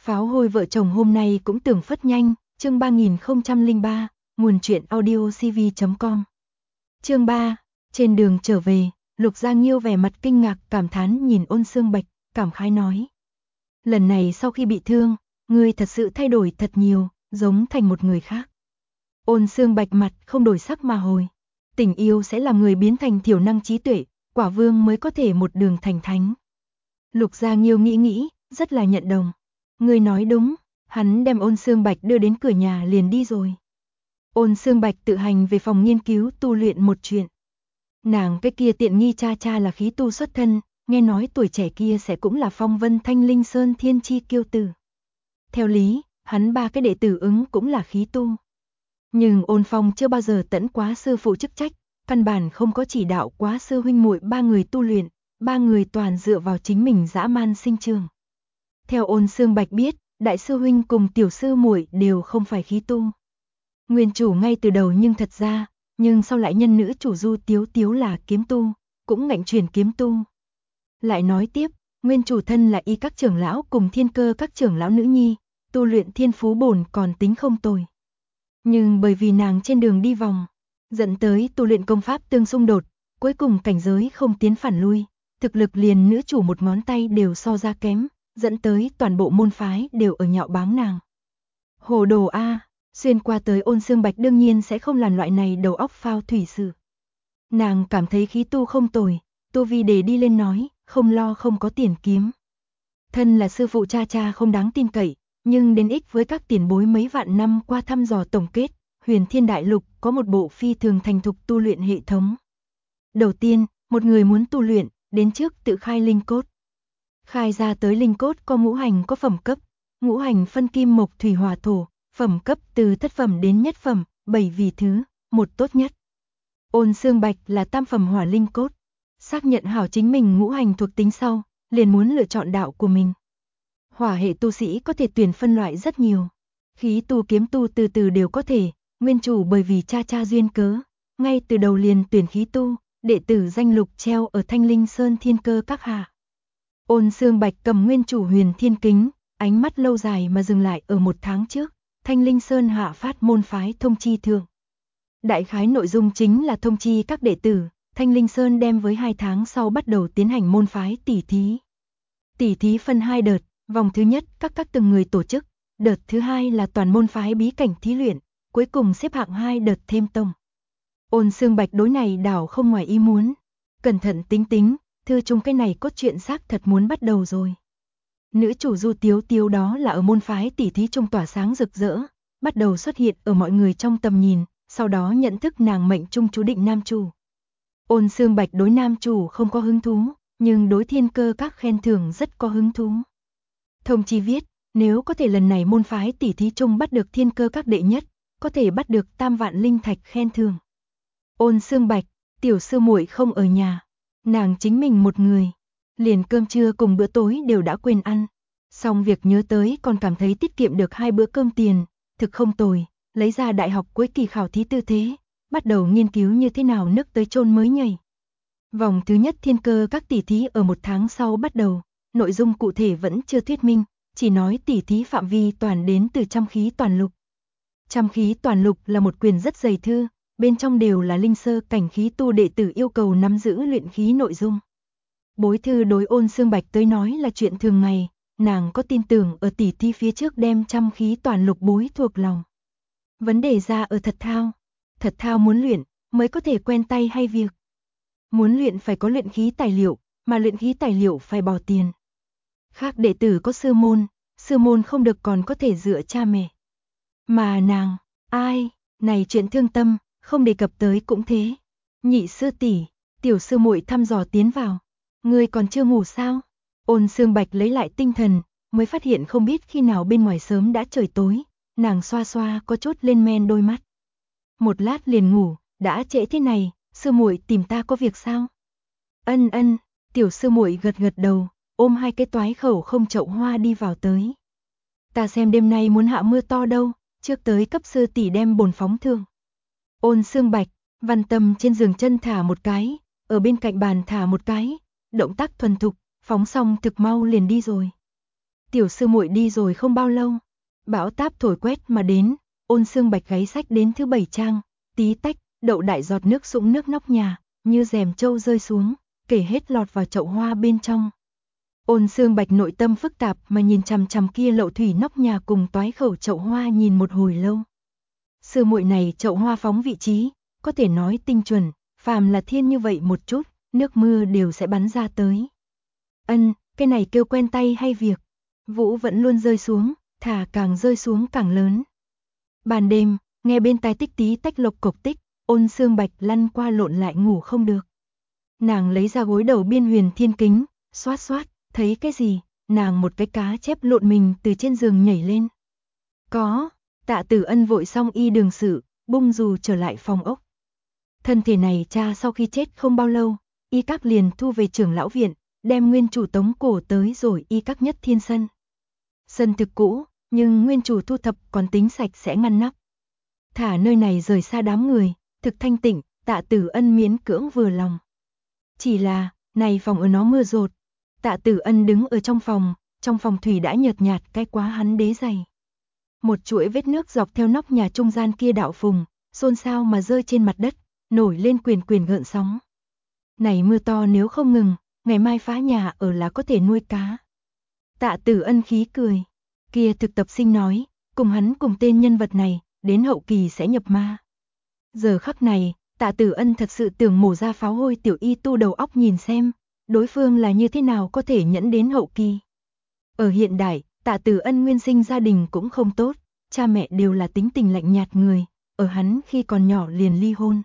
Pháo hôi vợ chồng hôm nay cũng tưởng phất nhanh, chương 3003, nguồn truyện audio cv.com. Chương 3, trên đường trở về, Lục Gia Nghiêu vẻ mặt kinh ngạc cảm thán nhìn Ôn Xương Bạch, cảm khái nói. Lần này sau khi bị thương, ngươi thật sự thay đổi thật nhiều, giống thành một người khác. Ôn Xương Bạch mặt không đổi sắc mà hồi. Tình yêu sẽ làm người biến thành thiểu năng trí tuệ, quả vương mới có thể một đường thành thánh. Lục Gia Nghiêu nghĩ, rất là nhận đồng. Ngươi nói đúng, hắn đem Ôn Xương Bạch đưa đến cửa nhà liền đi rồi. Ôn Xương Bạch tự hành về phòng nghiên cứu tu luyện một chuyện. Nàng cái kia tiện nghi cha là khí tu xuất thân, nghe nói tuổi trẻ kia sẽ cũng là phong vân thanh linh sơn thiên chi kiêu tử. Theo lý, hắn ba cái đệ tử ứng cũng là khí tu. Nhưng Ôn Phong chưa bao giờ tẫn quá sư phụ chức trách, căn bản không có chỉ đạo quá sư huynh muội ba người tu luyện, ba người toàn dựa vào chính mình dã man sinh trường. Theo Ôn Xương Bạch biết, đại sư huynh cùng tiểu sư muội đều không phải khí tu. Nguyên chủ ngay từ đầu nhưng sau lại nhân nữ chủ Du Tiếu Tiếu là kiếm tu, cũng ngạnh chuyển kiếm tu. Lại nói tiếp, nguyên chủ thân là y các trưởng lão cùng thiên cơ các trưởng lão nữ nhi, tu luyện thiên phú bổn còn tính không tồi. Nhưng bởi vì nàng trên đường đi vòng, dẫn tới tu luyện công pháp tương xung đột, cuối cùng cảnh giới không tiến phản lui, thực lực liền nữ chủ một ngón tay đều so ra kém, dẫn tới toàn bộ môn phái đều ở nhạo báng nàng. Hồ đồ a, xuyên qua tới Ôn Xương Bạch đương nhiên sẽ không làm loại này đầu óc phao thủy sự. Nàng cảm thấy khí tu không tồi, tu vi để đi lên nói, không lo không có tiền kiếm. Thân là sư phụ cha không đáng tin cậy, nhưng đến ích với các tiền bối mấy vạn năm qua thăm dò tổng kết, Huyền Thiên Đại Lục có một bộ phi thường thành thục tu luyện hệ thống. Đầu tiên, một người muốn tu luyện, đến trước tự khai linh cốt. Khai ra tới linh cốt có ngũ hành có phẩm cấp, ngũ hành phân kim mộc thủy hỏa thổ, phẩm cấp từ thất phẩm đến nhất phẩm, 7 vì thứ, một tốt nhất. Ôn Xương Bạch là tam phẩm hỏa linh cốt, xác nhận hảo chính mình ngũ hành thuộc tính sau, liền muốn lựa chọn đạo của mình. Hỏa hệ tu sĩ có thể tuyển phân loại rất nhiều, khí tu kiếm tu từ từ đều có thể, nguyên chủ bởi vì cha duyên cớ, ngay từ đầu liền tuyển khí tu, đệ tử danh lục treo ở Thanh Linh Sơn thiên cơ các hạ. Ôn Xương Bạch cầm nguyên chủ Huyền Thiên Kính, ánh mắt lâu dài mà dừng lại ở 1 tháng trước, Thanh Linh Sơn hạ phát môn phái thông chi thượng. Đại khái nội dung chính là thông chi các đệ tử, Thanh Linh Sơn đem với 2 tháng sau bắt đầu tiến hành môn phái tỷ thí. Tỷ thí phân 2 đợt, vòng thứ nhất các từng người tổ chức, đợt thứ 2 là toàn môn phái bí cảnh thí luyện, cuối cùng xếp hạng 2 đợt thêm tông. Ôn Xương Bạch đối này đảo không ngoài ý muốn, cẩn thận tính, thư chung cái này cốt truyện xác thật muốn bắt đầu rồi. Nữ chủ Du Tiếu Tiếu đó là ở môn phái tỷ thí trung tỏa sáng rực rỡ, bắt đầu xuất hiện ở mọi người trong tầm nhìn, sau đó nhận thức nàng mệnh trung chú định nam chủ. Ôn Xương Bạch đối nam chủ không có hứng thú, nhưng đối thiên cơ các khen thưởng rất có hứng thú. Thông chi viết, nếu có thể lần này môn phái tỷ thí chung bắt được thiên cơ các đệ nhất, có thể bắt được 3 vạn linh thạch khen thưởng. Ôn Xương Bạch, tiểu sư muội không ở nhà, nàng chính mình một người, liền cơm trưa cùng bữa tối đều đã quên ăn. Xong việc nhớ tới còn cảm thấy tiết kiệm được 2 bữa cơm tiền, thực không tồi, lấy ra đại học cuối kỳ khảo thí tư thế, bắt đầu nghiên cứu như thế nào nước tới chôn mới nhảy. Vòng thứ nhất thiên cơ các tỷ thí ở 1 tháng sau bắt đầu, nội dung cụ thể vẫn chưa thuyết minh, chỉ nói tỷ thí phạm vi toàn đến từ Trăm Khí Toàn Lục. Trăm Khí Toàn Lục là một quyển rất dày thư, bên trong đều là linh sơ cảnh khí tu đệ tử yêu cầu nắm giữ luyện khí nội dung. Bối thư đối Ôn Xương Bạch tới nói là chuyện thường ngày, nàng có tin tưởng ở tỷ thi phía trước đem Trăm Khí Toàn Lục bối thuộc lòng. Vấn đề ra ở thật thao muốn luyện mới có thể quen tay hay việc. Muốn luyện phải có luyện khí tài liệu, mà luyện khí tài liệu phải bỏ tiền. Khác đệ tử có sư môn không được còn có thể dựa cha mẹ. Mà nàng, ai, này chuyện thương tâm, không đề cập tới cũng thế. Nhị sư tỷ, tiểu sư muội thăm dò tiến vào. Ngươi còn chưa ngủ sao? Ôn Xương Bạch lấy lại tinh thần, mới phát hiện không biết khi nào bên ngoài sớm đã trời tối, nàng xoa có chút lên men đôi mắt. Một lát liền ngủ, đã trễ thế này, sư muội tìm ta có việc sao? Ân, tiểu sư muội gật đầu, ôm 2 cái toái khẩu không chậu hoa đi vào tới. Ta xem đêm nay muốn hạ mưa to đâu, trước tới cấp sư tỷ đem bồn phóng thương. Ôn Xương Bạch, Văn Tâm trên giường chân thả một cái, ở bên cạnh bàn thả một cái, động tác thuần thục, phóng xong thực mau liền đi rồi. Tiểu sư muội đi rồi không bao lâu, bão táp thổi quét mà đến, Ôn Xương Bạch gáy sách đến thứ 7 trang, tí tách, đậu đại giọt nước sũng nước nóc nhà, như rèm trâu rơi xuống, kể hết lọt vào chậu hoa bên trong. Ôn Xương Bạch nội tâm phức tạp mà nhìn chằm chằm kia lậu thủy nóc nhà cùng toái khẩu chậu hoa nhìn một hồi lâu. Sư muội này chậu hoa phóng vị trí, có thể nói tinh chuẩn, phàm là thiên như vậy một chút, nước mưa đều sẽ bắn ra tới. Cái này kêu quen tay hay việc. Vũ vẫn luôn rơi xuống, thả càng rơi xuống càng lớn. Ban đêm, nghe bên tai tích tí tách lộc cộc tích, Ôn Xương Bạch lăn qua lộn lại ngủ không được. Nàng lấy ra gối đầu biên huyền thiên kính, xoát xoát, thấy cái gì, nàng một cái cá chép lộn mình từ trên giường nhảy lên. Có, Tạ Tử Ân vội xong y đường sự, bung dù trở lại phòng ốc. Thân thể này cha sau khi chết không bao lâu, y các liền thu về trưởng lão viện, đem nguyên chủ tống cổ tới rồi y các nhất thiên sân. Sân thực cũ, nhưng nguyên chủ thu thập còn tính sạch sẽ ngăn nắp. Thả nơi này rời xa đám người, thực thanh tịnh, Tạ Tử Ân miễn cưỡng vừa lòng. Chỉ là, này phòng ở nó mưa rột. Tạ Tử Ân đứng ở trong phòng thủy đã nhợt nhạt cái quá hắn đế giày. Một chuỗi vết nước dọc theo nóc nhà trung gian kia đạo phùng, xôn xao mà rơi trên mặt đất, nổi lên quyền quyền gợn sóng. Này mưa to nếu không ngừng, ngày mai phá nhà ở là có thể nuôi cá. Tạ Tử Ân khí cười. Kia thực tập sinh nói, cùng hắn cùng tên nhân vật này, đến hậu kỳ sẽ nhập ma. Giờ khắc này, Tạ Tử Ân thật sự tưởng mổ ra pháo hôi tiểu y tu đầu óc nhìn xem, đối phương là như thế nào có thể nhẫn đến hậu kỳ. Ở hiện đại, Tạ Tử Ân nguyên sinh gia đình cũng không tốt, cha mẹ đều là tính tình lạnh nhạt người, ở hắn khi còn nhỏ liền ly hôn.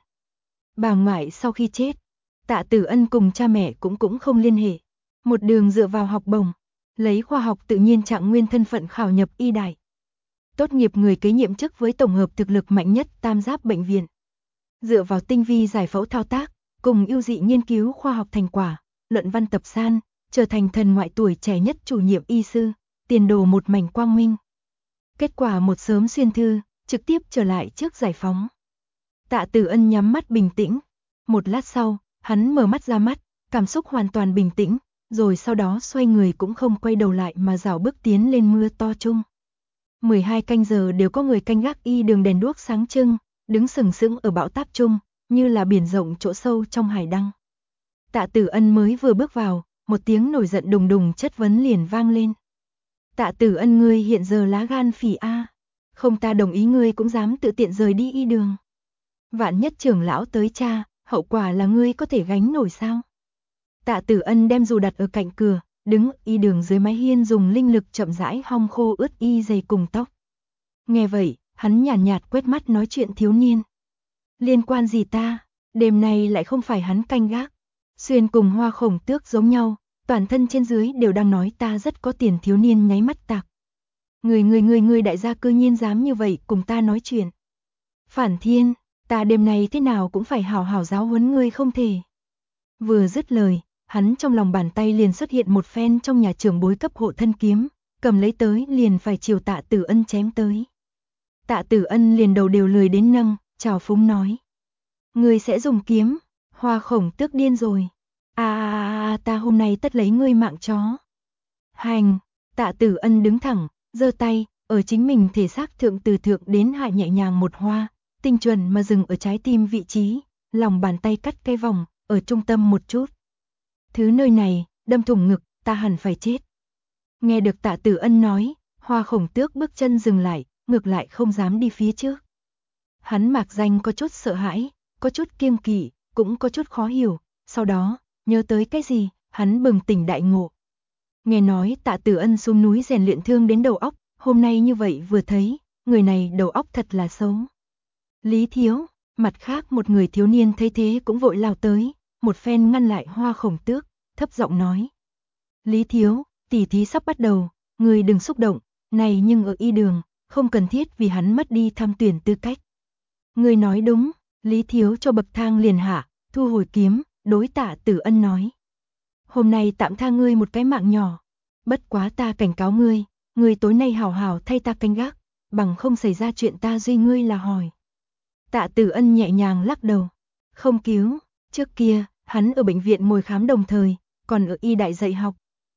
Bà ngoại sau khi chết, Tạ Tử Ân cùng cha mẹ cũng không liên hệ, một đường dựa vào học bổng, lấy khoa học tự nhiên trạng nguyên thân phận khảo nhập y đại. Tốt nghiệp người kế nhiệm chức với tổng hợp thực lực mạnh nhất Tam Giáp bệnh viện. Dựa vào tinh vi giải phẫu thao tác, cùng ưu dị nghiên cứu khoa học thành quả, luận văn tập san, trở thành thần ngoại tuổi trẻ nhất chủ nhiệm y sư, tiền đồ một mảnh quang minh. Kết quả một sớm xuyên thư, trực tiếp trở lại trước giải phóng. Tạ Tử Ân nhắm mắt bình tĩnh. Một lát sau, hắn mở mắt ra mắt, cảm xúc hoàn toàn bình tĩnh, rồi sau đó xoay người cũng không quay đầu lại mà rảo bước tiến lên mưa to chung. 12 canh giờ đều có người canh gác y đường đèn đuốc sáng trưng, đứng sừng sững ở bão táp chung, như là biển rộng chỗ sâu trong hải đăng. Tạ Tử Ân mới vừa bước vào, một tiếng nổi giận đùng đùng chất vấn liền vang lên. Tạ Tử Ân, ngươi hiện giờ lá gan phỉ a, không ta đồng ý ngươi cũng dám tự tiện rời đi y đường. Vạn nhất trưởng lão tới tra, hậu quả là ngươi có thể gánh nổi sao? Tạ Tử Ân đem dù đặt ở cạnh cửa, đứng y đường dưới mái hiên dùng linh lực chậm rãi hong khô ướt y giày cùng tóc. Nghe vậy, hắn nhàn nhạt quét mắt nói chuyện thiếu niên. Liên quan gì ta, đêm nay lại không phải hắn canh gác. Xuyên cùng Hoa Khổng Tước giống nhau, toàn thân trên dưới đều đang nói ta rất có tiền. Thiếu niên nháy mắt tạc. Người đại gia cư nhiên dám như vậy cùng ta nói chuyện. Phản thiên, ta đêm nay thế nào cũng phải hảo hảo giáo huấn ngươi không thể. Vừa dứt lời, hắn trong lòng bàn tay liền xuất hiện một phen trong nhà trưởng bối cấp hộ thân kiếm, cầm lấy tới liền phải chiều Tạ Tử Ân chém tới. Tạ Tử Ân liền đầu đều lười đến nâng, chào phúng nói. Ngươi sẽ dùng kiếm, Hoa Khổng Tước điên rồi. Ta hôm nay tất lấy ngươi mạng chó. Hành, Tạ Tử Ân đứng thẳng, giơ tay, ở chính mình thể xác thượng từ thượng đến hạ nhẹ nhàng một hoa, tinh chuẩn mà dừng ở trái tim vị trí, lòng bàn tay cắt cái vòng, ở trung tâm một chút. Thứ nơi này, đâm thủng ngực, ta hẳn phải chết. Nghe được Tạ Tử Ân nói, Hoa Khổng Tước bước chân dừng lại, ngược lại không dám đi phía trước. Hắn mạc danh có chút sợ hãi, có chút kiêng kỵ, cũng có chút khó hiểu, sau đó, nhớ tới cái gì, hắn bừng tỉnh đại ngộ. Nghe nói Tạ Tử Ân xuống núi rèn luyện thương đến đầu óc, hôm nay như vậy vừa thấy, người này đầu óc thật là xấu. Lý Thiếu, mặt khác một người thiếu niên thấy thế cũng vội lao tới, một phen ngăn lại Hoa Khổng Tước, thấp giọng nói. Lý Thiếu, tỉ thí sắp bắt đầu, người đừng xúc động, này nhưng ở y đường, không cần thiết vì hắn mất đi tham tuyển tư cách. Người nói đúng, Lý Thiếu cho bậc thang liền hạ, thu hồi kiếm, đối Tạ Tử Ân nói. Hôm nay tạm tha ngươi một cái mạng nhỏ, bất quá ta cảnh cáo ngươi tối nay hảo hảo thay ta canh gác, bằng không xảy ra chuyện ta duy ngươi là hỏi. Tạ Tử Ân nhẹ nhàng lắc đầu, không cứu, trước kia, hắn ở bệnh viện ngồi khám đồng thời, còn ở y đại dạy học.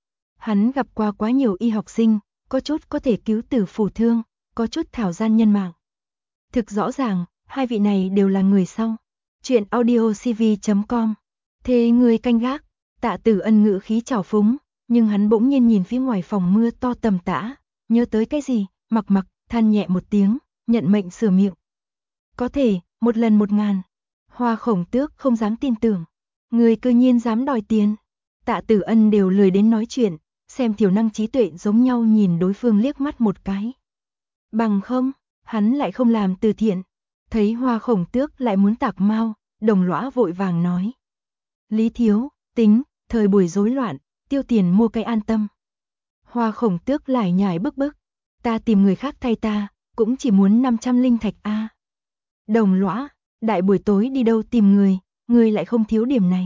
Hắn gặp qua quá nhiều y học sinh, có chút có thể cứu tử phù thương, có chút thảo gian nhân mạng. Thực rõ ràng, hai vị này đều là người sau. Chuyện audiocv.com. Thế người canh gác, Tạ Tử Ân ngữ khí trào phúng, nhưng hắn bỗng nhiên nhìn phía ngoài phòng mưa to tầm tã, nhớ tới cái gì, mặc than nhẹ một tiếng, nhận mệnh sửa miệng. Có thể, 1 lần 1000. Hoa Khổng Tước không dám tin tưởng. Người cư nhiên dám đòi tiền. Tạ Tử Ân đều lười đến nói chuyện, xem thiểu năng trí tuệ giống nhau nhìn đối phương liếc mắt một cái. Bằng không, hắn lại không làm từ thiện. Thấy Hoa Khổng Tước lại muốn tạc mau, Đồng Lõa vội vàng nói. Lý thiếu, tính, thời buổi rối loạn, tiêu tiền mua cái an tâm. Hoa Khổng Tước lải nhải bức, ta tìm người khác thay ta, cũng chỉ muốn 500 linh thạch a. Đồng Lõa, đại buổi tối đi đâu tìm người lại không thiếu điểm này.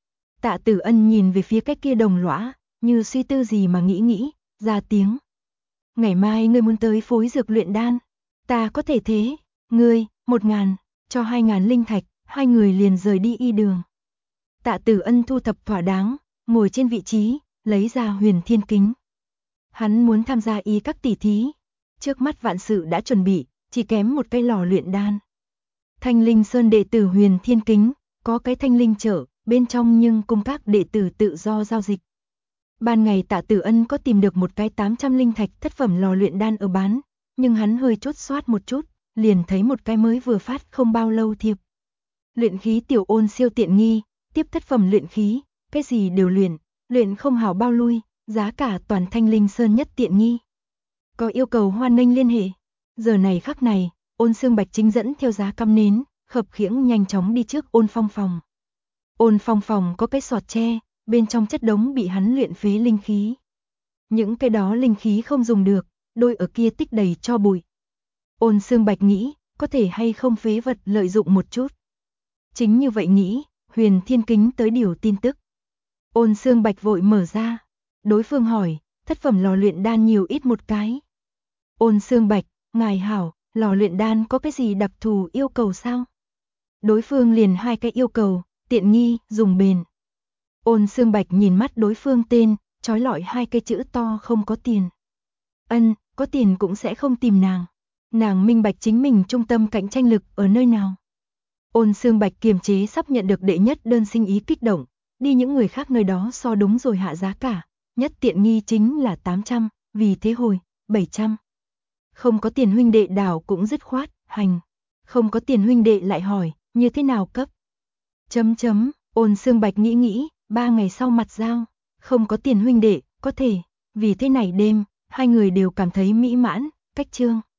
Tạ Tử Ân nhìn về phía cái kia Đồng Lõa, như suy tư gì mà nghĩ, ra tiếng. Ngày mai ngươi muốn tới phối dược luyện đan, ta có thể thế, ngươi, 1000, cho 2000 linh thạch, hai người liền rời đi y đường. Tạ Tử Ân thu thập thỏa đáng, ngồi trên vị trí, lấy ra Huyền Thiên Kính. Hắn muốn tham gia y các tỷ thí, trước mắt vạn sự đã chuẩn bị, chỉ kém một cây lò luyện đan. Thanh Linh Sơn đệ tử Huyền Thiên Kính, có cái Thanh Linh chợ, bên trong nhưng cung các đệ tử tự do giao dịch. Ban ngày Tạ Tử Ân có tìm được một cái 800 linh thạch thất phẩm lò luyện đan ở bán, nhưng hắn hơi chốt soát một chút, liền thấy một cái mới vừa phát không bao lâu thiệp. Luyện khí tiểu ôn siêu tiện nghi, tiếp thất phẩm luyện khí, cái gì đều luyện không hảo bao lui, giá cả toàn Thanh Linh Sơn nhất tiện nghi. Có yêu cầu hoan nghênh liên hệ. Giờ này khắc này, Ôn Xương Bạch chính dẫn theo giá cắm nến, khập khiễng nhanh chóng đi trước Ôn Phong phòng. Ôn Phong phòng có cái sọt tre, bên trong chất đống bị hắn luyện phế linh khí. Những cái đó linh khí không dùng được, đôi ở kia tích đầy cho bụi. Ôn Xương Bạch nghĩ, có thể hay không phế vật lợi dụng một chút. Chính như vậy nghĩ, Huyền Thiên Kính tới điều tin tức. Ôn Xương Bạch vội mở ra. Đối phương hỏi, thất phẩm lò luyện đan nhiều ít một cái. Ôn Xương Bạch, ngài hảo, lò luyện đan có cái gì đặc thù yêu cầu sao? Đối phương liền 2 cái yêu cầu, tiện nghi, dùng bền. Ôn Xương Bạch nhìn mắt đối phương tên, trói lọi 2 cái chữ to không có tiền. Có tiền cũng sẽ không tìm nàng. Nàng minh bạch chính mình trung tâm cạnh tranh lực ở nơi nào. Ôn Xương Bạch kiềm chế sắp nhận được đệ nhất đơn sinh ý kích động, đi những người khác nơi đó so đúng rồi hạ giá cả, nhất tiện nghi chính là 800, vì thế hồi, 700. Không có tiền huynh đệ đảo cũng dứt khoát, hành. Không có tiền huynh đệ lại hỏi, như thế nào cấp? Ôn Xương Bạch nghĩ, 3 ngày sau mặt giao, không có tiền huynh đệ, có thể, vì thế này đêm, hai người đều cảm thấy mỹ mãn, cách chương.